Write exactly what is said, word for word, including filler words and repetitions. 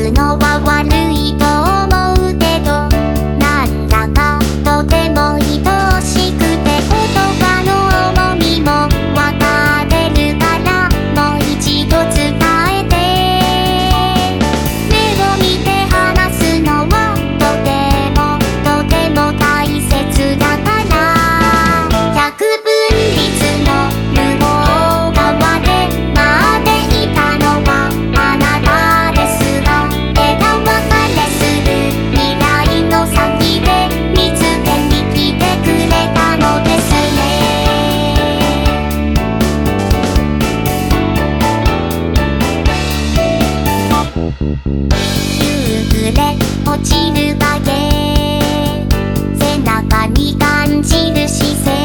すのは悪いと思うけど、なんだかとても愛しくて、言葉の重みもわかってるから、もう一度伝えて。目を見て話すのはとてもとても大切だから、百分率の向こう側で待っていたのはあなたですが、枝分かれする未来の先で見つけに来てくれたのですね。夕暮れ落ちる影、背中に感じる視線